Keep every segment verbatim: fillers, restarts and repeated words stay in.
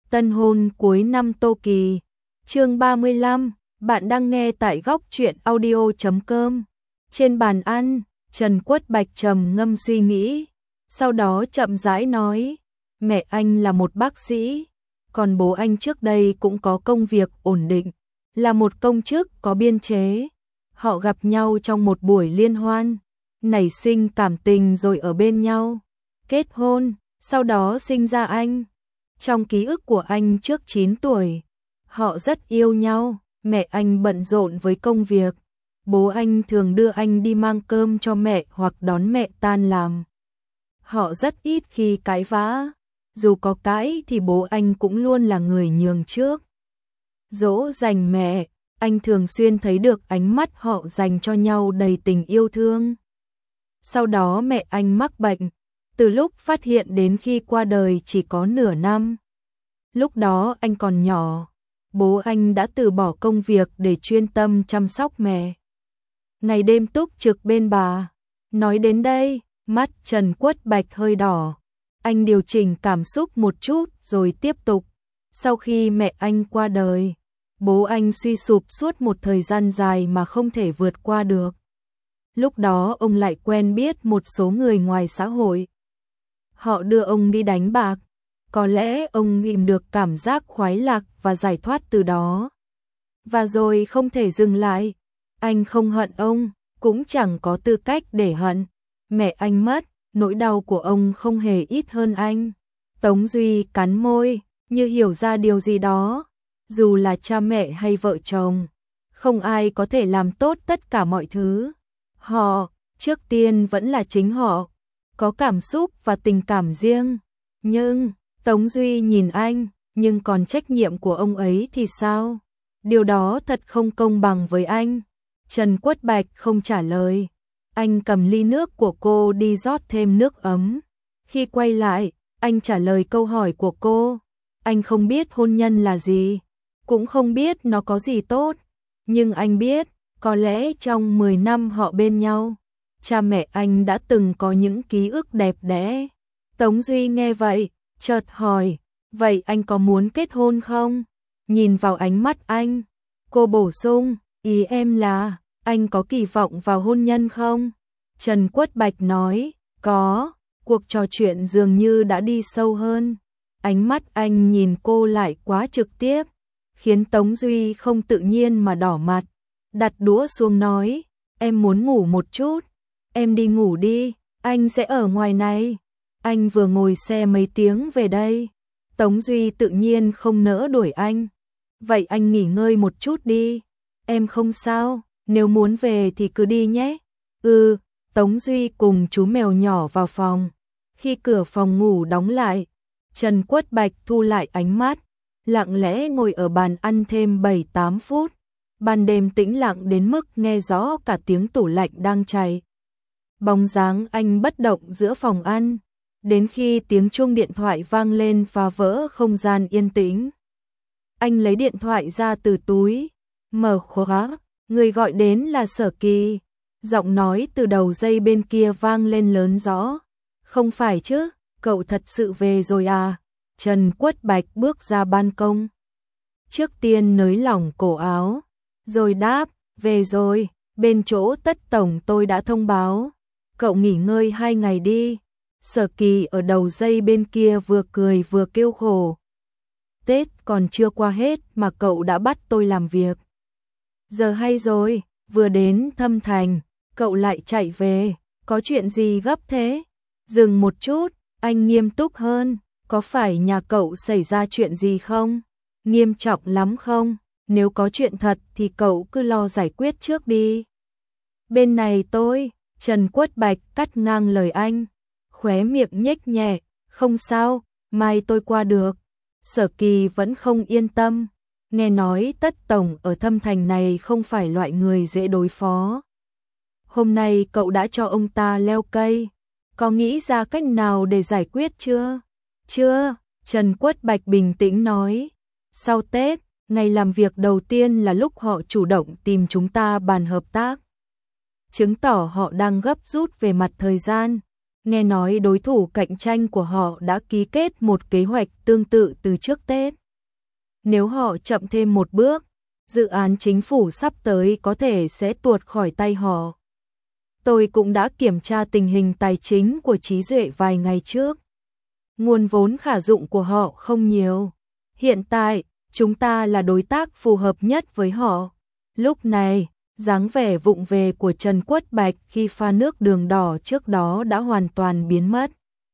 Tân hôn cuối năm Tô Kỳ. Chương ba mươi lăm, bạn đang nghe tại góc truyện audio chấm com. Trên bàn ăn, Trần Quất Bạch trầm ngâm suy nghĩ, sau đó chậm rãi nói, mẹ anh là một bác sĩ, còn bố anh trước đây cũng có công việc ổn định, là một công chức có biên chế. Họ gặp nhau trong một buổi liên hoan, nảy sinh cảm tình rồi ở bên nhau, kết hôn, sau đó sinh ra anh. Trong ký ức của anh trước chín tuổi, họ rất yêu nhau, mẹ anh bận rộn với công việc. Bố anh thường đưa anh đi mang cơm cho mẹ hoặc đón mẹ tan làm. Họ rất ít khi cãi vã, dù có cãi thì bố anh cũng luôn là người nhường trước. Dỗ dành mẹ, anh thường xuyên thấy được ánh mắt họ dành cho nhau đầy tình yêu thương. Sau đó mẹ anh mắc bệnh, từ lúc phát hiện đến khi qua đời chỉ có nửa năm. Lúc đó anh còn nhỏ, bố anh đã từ bỏ công việc để chuyên tâm chăm sóc mẹ. Ngày đêm túc trực bên bà. Nói đến đây, mắt Trần Quất Bạch hơi đỏ. Anh điều chỉnh cảm xúc một chút rồi tiếp tục. Sau khi mẹ anh qua đời, bố anh suy sụp suốt một thời gian dài mà không thể vượt qua được. Lúc đó ông lại quen biết một số người ngoài xã hội. Họ đưa ông đi đánh bạc. Có lẽ ông tìm được cảm giác khoái lạc và giải thoát từ đó. Và rồi không thể dừng lại. Anh không hận ông, cũng chẳng có tư cách để hận. Mẹ anh mất, nỗi đau của ông không hề ít hơn anh. Tống Duy cắn môi, như hiểu ra điều gì đó. Dù là cha mẹ hay vợ chồng, không ai có thể làm tốt tất cả mọi thứ. Họ, trước tiên vẫn là chính họ, có cảm xúc và tình cảm riêng. Nhưng, Tống Duy nhìn anh, nhưng còn trách nhiệm của ông ấy thì sao? Điều đó thật không công bằng với anh. Trần Quất Bạch không trả lời. Anh cầm ly nước của cô đi rót thêm nước ấm. Khi quay lại, anh trả lời câu hỏi của cô. Anh không biết hôn nhân là gì, cũng không biết nó có gì tốt. Nhưng anh biết, có lẽ trong mười năm họ bên nhau, cha mẹ anh đã từng có những ký ức đẹp đẽ. Tống Duy nghe vậy, chợt hỏi, vậy anh có muốn kết hôn không? Nhìn vào ánh mắt anh, cô bổ sung, ý em là, anh có kỳ vọng vào hôn nhân không? Trần Quất Bạch nói, có. Cuộc trò chuyện dường như đã đi sâu hơn. Ánh mắt anh nhìn cô lại quá trực tiếp, khiến Tống Duy không tự nhiên mà đỏ mặt. Đặt đũa xuống nói, em muốn ngủ một chút. Em đi ngủ đi, anh sẽ ở ngoài này. Anh vừa ngồi xe mấy tiếng về đây. Tống Duy tự nhiên không nỡ đuổi anh. Vậy anh nghỉ ngơi một chút đi. Em không sao, nếu muốn về thì cứ đi nhé. Ừ, Tống Duy cùng chú mèo nhỏ vào phòng. Khi cửa phòng ngủ đóng lại, Trần Quất Bạch thu lại ánh mắt, lặng lẽ ngồi ở bàn ăn thêm bảy tám phút. Ban đêm tĩnh lặng đến mức nghe rõ cả tiếng tủ lạnh đang chảy. Bóng dáng anh bất động giữa phòng ăn, đến khi tiếng chuông điện thoại vang lên phá vỡ không gian yên tĩnh. Anh lấy điện thoại ra từ túi, mở khóa, người gọi đến là Sở Kỳ. Giọng nói từ đầu dây bên kia vang lên lớn rõ. Không phải chứ, cậu thật sự về rồi à? Trần Quất Bạch bước ra ban công. Trước tiên nới lỏng cổ áo, rồi đáp, về rồi, bên chỗ Tất Tổng tôi đã thông báo. Cậu nghỉ ngơi hai ngày đi. Sở Kỳ ở đầu dây bên kia vừa cười vừa kêu khổ. Tết còn chưa qua hết mà cậu đã bắt tôi làm việc. Giờ hay rồi, vừa đến Thâm Thành, cậu lại chạy về, có chuyện gì gấp thế? Dừng một chút, anh nghiêm túc hơn, có phải nhà cậu xảy ra chuyện gì không? Nghiêm trọng lắm không? Nếu có chuyện thật thì cậu cứ lo giải quyết trước đi. Bên này tôi, Trần Quất Bạch cắt ngang lời anh, khóe miệng nhếch nhẹ, không sao, mai tôi qua được. Sở Kỳ vẫn không yên tâm, nghe nói Tất Tổng ở Thâm Thành này không phải loại người dễ đối phó. Hôm nay cậu đã cho ông ta leo cây, có nghĩ ra cách nào để giải quyết chưa? Chưa, Trần Quất Bạch bình tĩnh nói. Sau Tết, ngày làm việc đầu tiên là lúc họ chủ động tìm chúng ta bàn hợp tác. Chứng tỏ họ đang gấp rút về mặt thời gian. nghe nói đối thủ cạnh tranh của họ đã ký kết một kế hoạch tương tự từ trước Tết. Nếu họ chậm thêm một bước, dự án chính phủ sắp tới có thể sẽ tuột khỏi tay họ. Tôi cũng đã kiểm tra tình hình tài chính của Trí Duệ vài ngày trước. Nguồn vốn khả dụng của họ không nhiều. Hiện tại, chúng ta là đối tác phù hợp nhất với họ. Lúc này, dáng vẻ vụng về của Trần Quất Bạch khi pha nước đường đỏ trước đó đã hoàn toàn biến mất.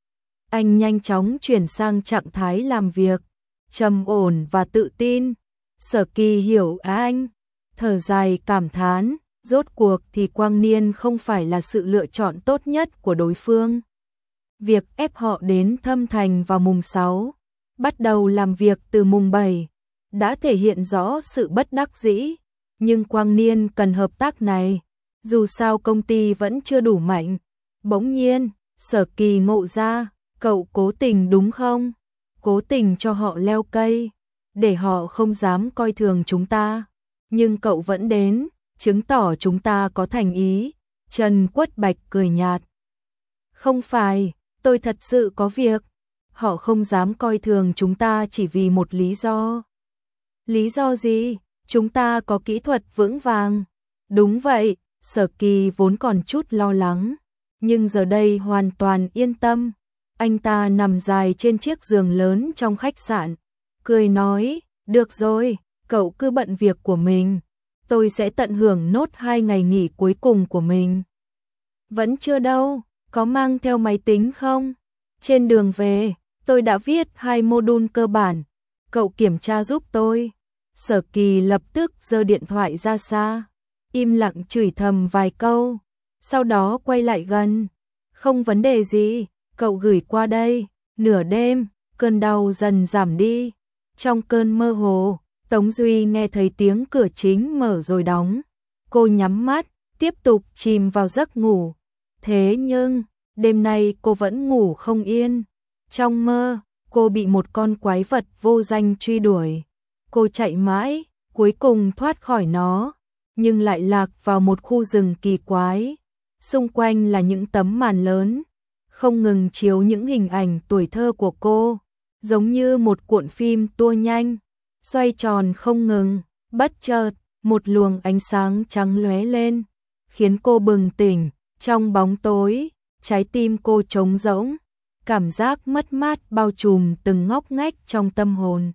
Anh nhanh chóng chuyển sang trạng thái làm việc, trầm ổn và tự tin. Sở Kỳ hiểu anh, thở dài cảm thán, rốt cuộc thì Quang Niên không phải là sự lựa chọn tốt nhất của đối phương. Việc ép họ đến Thâm Thành vào mùng sáu, bắt đầu làm việc từ mùng bảy, đã thể hiện rõ sự bất đắc dĩ, nhưng Quang Niên cần hợp tác này, dù sao công ty vẫn chưa đủ mạnh. Bỗng nhiên, Sở Kỳ ngộ ra, cậu cố tình đúng không? Cố tình cho họ leo cây, để họ không dám coi thường chúng ta. Nhưng cậu vẫn đến, chứng tỏ chúng ta có thành ý. Trần Quất Bạch cười nhạt. Không phải, tôi thật sự có việc. Họ không dám coi thường chúng ta chỉ vì một lý do. Lý do gì? Chúng ta có kỹ thuật vững vàng. Đúng vậy, Sở Kỳ vốn còn chút lo lắng, nhưng giờ đây hoàn toàn yên tâm. Anh ta nằm dài trên chiếc giường lớn trong khách sạn, cười nói, được rồi, cậu cứ bận việc của mình. Tôi sẽ tận hưởng nốt hai ngày nghỉ cuối cùng của mình. Vẫn chưa đâu, có mang theo máy tính không? Trên đường về, tôi đã viết hai module cơ bản. Cậu kiểm tra giúp tôi. Sở Kỳ lập tức giơ điện thoại ra xa, im lặng chửi thầm vài câu, sau đó quay lại gần. Không vấn đề gì, cậu gửi qua đây. Nửa đêm, cơn đau dần giảm đi. Trong cơn mơ hồ, Tống Duy nghe thấy tiếng cửa chính mở rồi đóng. Cô nhắm mắt, tiếp tục chìm vào giấc ngủ. Thế nhưng, đêm nay cô vẫn ngủ không yên. Trong mơ, cô bị một con quái vật vô danh truy đuổi. Cô chạy mãi, cuối cùng thoát khỏi nó, nhưng lại lạc vào một khu rừng kỳ quái. Xung quanh là những tấm màn lớn, không ngừng chiếu những hình ảnh tuổi thơ của cô, giống như một cuộn phim tua nhanh, xoay tròn không ngừng. Bất chợt, một luồng ánh sáng trắng lóe lên, khiến cô bừng tỉnh. Trong bóng tối, trái tim cô trống rỗng, cảm giác mất mát bao trùm từng ngóc ngách trong tâm hồn.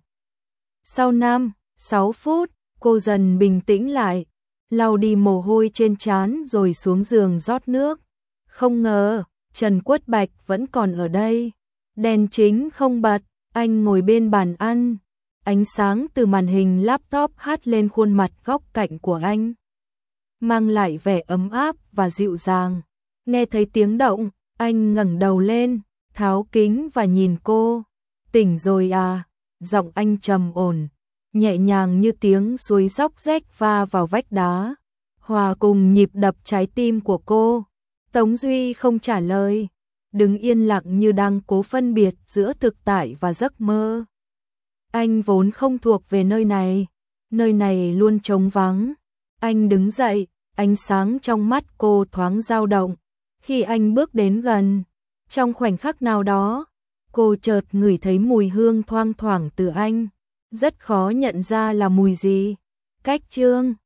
Sau năm, sáu phút, cô dần bình tĩnh lại, lau đi mồ hôi trên trán rồi xuống giường rót nước. Không ngờ, Trần Quất Bạch vẫn còn ở đây. Đèn chính không bật, anh ngồi bên bàn ăn. Ánh sáng từ màn hình laptop hắt lên khuôn mặt góc cạnh của anh, mang lại vẻ ấm áp và dịu dàng. Nghe thấy tiếng động, anh ngẩng đầu lên, tháo kính và nhìn cô. Tỉnh rồi à? Giọng anh trầm ổn, nhẹ nhàng như tiếng suối róc rách va vào vách đá, hòa cùng nhịp đập trái tim của cô. Tống Duy không trả lời, đứng yên lặng như đang cố phân biệt giữa thực tại và giấc mơ. Anh vốn không thuộc về nơi này, nơi này luôn trống vắng. Anh đứng dậy, ánh sáng trong mắt cô thoáng dao động. Khi anh bước đến gần, trong khoảnh khắc nào đó, cô chợt ngửi thấy mùi hương thoang thoảng từ anh, rất khó nhận ra là mùi gì. Cách chương